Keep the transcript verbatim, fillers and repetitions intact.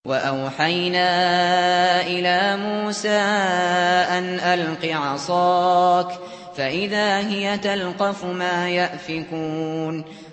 وَأَوْحَيْنَا إِلَىٰ مُوسَىٰ أَنْ أَلْقِ عَصَاكَ ۖ فَإِذَا هِيَ تَلْقَفُ مَا يَأْفِكُونَ